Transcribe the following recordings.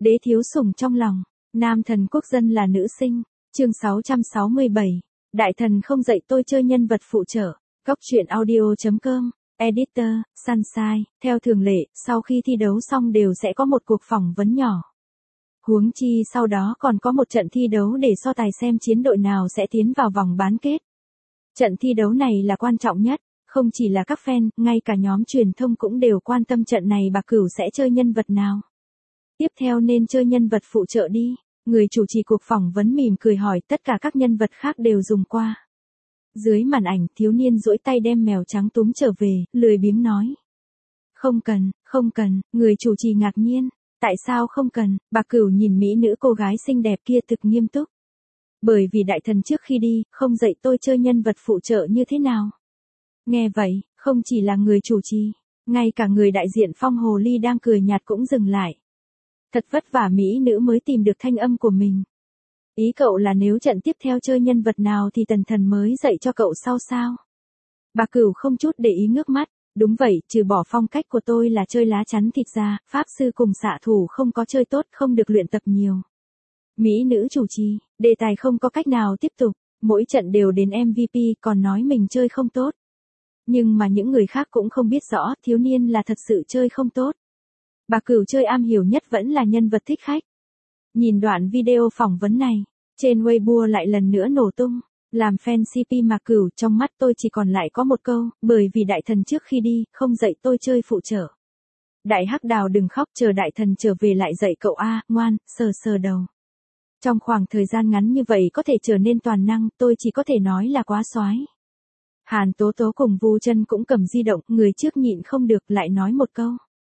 Đế thiếu sủng trong lòng, nam thần quốc dân là nữ sinh, chương 667, đại thần không dạy tôi chơi nhân vật phụ trợ, góc truyện audio.com, editor, Sunshine, theo thường lệ, sau khi thi đấu xong đều sẽ có một cuộc phỏng vấn nhỏ. Huống chi sau đó còn có một trận thi đấu để so tài xem chiến đội nào sẽ tiến vào vòng bán kết. Trận thi đấu này là quan trọng nhất, không chỉ là các fan, ngay cả nhóm truyền thông cũng đều quan tâm trận này Bạc Cửu sẽ chơi nhân vật nào. Tiếp theo nên chơi nhân vật phụ trợ đi, người chủ trì cuộc phỏng vấn mỉm cười hỏi, tất cả các nhân vật khác đều dùng qua. Dưới màn ảnh, thiếu niên duỗi tay đem mèo trắng túm trở về, lười biếng nói. Không cần, người chủ trì ngạc nhiên, tại sao không cần, Bạc Cửu nhìn mỹ nữ cô gái xinh đẹp kia thực nghiêm túc. Bởi vì đại thần trước khi đi, không dạy tôi chơi nhân vật phụ trợ như thế nào. Nghe vậy, không chỉ là người chủ trì, ngay cả người đại diện Phong Hồ Ly đang cười nhạt cũng dừng lại. Thật vất vả mỹ nữ mới tìm được thanh âm của mình. Ý cậu là nếu trận tiếp theo chơi nhân vật nào thì tần thần mới dạy cho cậu sau sao? Bạc Cửu không chút để ý ngước mắt, đúng vậy, trừ bỏ phong cách của tôi là chơi lá chắn thịt ra, pháp sư cùng xạ thủ không có chơi tốt, không được luyện tập nhiều. Mỹ nữ chủ trì, đề tài không có cách nào tiếp tục, mỗi trận đều đến MVP còn nói mình chơi không tốt. Nhưng mà những người khác cũng không biết rõ thiếu niên là thật sự chơi không tốt. Bạc Cửu chơi am hiểu nhất vẫn là nhân vật thích khách. Nhìn đoạn video phỏng vấn này, trên Weibo lại lần nữa nổ tung. Làm fan CP Bạc Cửu, trong mắt tôi chỉ còn lại có một câu, bởi vì đại thần trước khi đi, không dạy tôi chơi phụ trợ. Đại hắc đào đừng khóc, chờ đại thần trở về lại dạy cậu a, ngoan, sờ đầu. Trong khoảng thời gian ngắn như vậy có thể trở nên toàn năng, tôi chỉ có thể nói là quá soái. Hàn Tố Tố cùng Vu Chân cũng cầm di động, người trước nhịn không được lại nói một câu.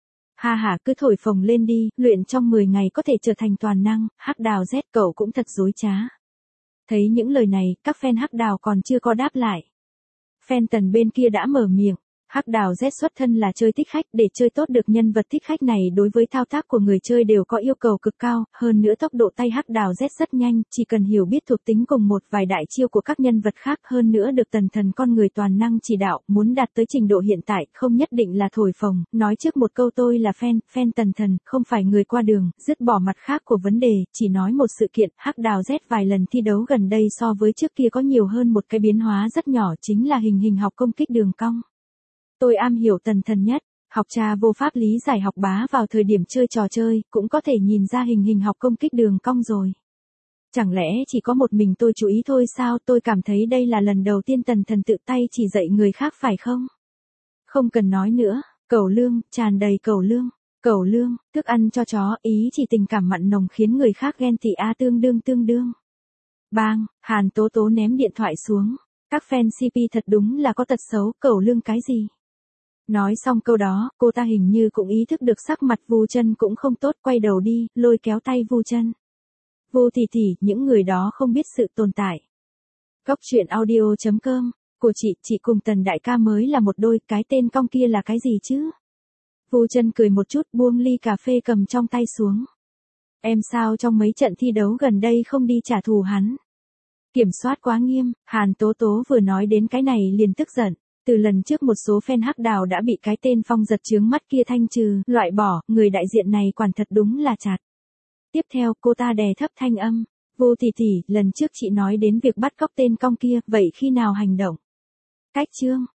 Ha cứ thổi phồng lên đi, luyện trong 10 ngày có thể trở thành toàn năng, hắc đào Z cậu cũng thật dối trá. Thấy những lời này, các fan hắc đào còn chưa có đáp lại. Fan tần bên kia đã mở miệng. Hắc đào Z xuất thân là chơi thích khách, để chơi tốt được nhân vật thích khách này đối với thao tác của người chơi đều có yêu cầu cực cao, hơn nữa tốc độ tay Hắc đào Z rất nhanh, chỉ cần hiểu biết thuộc tính cùng một vài đại chiêu của các nhân vật khác, hơn nữa được tần thần con người toàn năng chỉ đạo, muốn đạt tới trình độ hiện tại, không nhất định là thổi phồng, nói trước một câu tôi là fan tần thần, không phải người qua đường, dứt bỏ mặt khác của vấn đề, chỉ nói một sự kiện, Hắc đào Z vài lần thi đấu gần đây so với trước kia có nhiều hơn một cái biến hóa rất nhỏ, chính là hình học công kích đường cong. Tôi am hiểu tần thần nhất, học trà vô pháp lý giải học bá vào thời điểm chơi trò chơi, cũng có thể nhìn ra hình học công kích đường cong rồi. Chẳng lẽ chỉ có một mình tôi chú ý thôi sao, tôi cảm thấy đây là lần đầu tiên tần thần tự tay chỉ dạy người khác phải không? Không cần nói nữa, cẩu lương, tràn đầy cẩu lương, thức ăn cho chó, ý chỉ tình cảm mặn nồng khiến người khác ghen tị a, tương đương. Bang, Hàn Tố Tố ném điện thoại xuống. Các fan CP thật đúng là có tật xấu, cẩu lương cái gì? Nói xong câu đó, cô ta hình như cũng ý thức được sắc mặt Vu Chân cũng không tốt, quay đầu đi, lôi kéo tay Vu Chân. Vu tỷ tỷ, những người đó không biết sự tồn tại. Góc truyện audio.com, của chị cùng Tần đại ca mới là một đôi, cái tên cong kia là cái gì chứ? Vu Chân cười một chút, buông ly cà phê cầm trong tay xuống. Em sao trong mấy trận thi đấu gần đây không đi trả thù hắn? Kiểm soát quá nghiêm, Hàn Tố Tố vừa nói đến cái này liền tức giận. Từ lần trước một số fan hắc đào đã bị cái tên Phong Giật chướng mắt kia thanh trừ, loại bỏ, người đại diện này quản thật đúng là chặt. Tiếp theo, cô ta đè thấp thanh âm. Vô tỷ tỷ, lần trước chị nói đến việc bắt cóc tên cong kia, vậy khi nào hành động? Cách chương,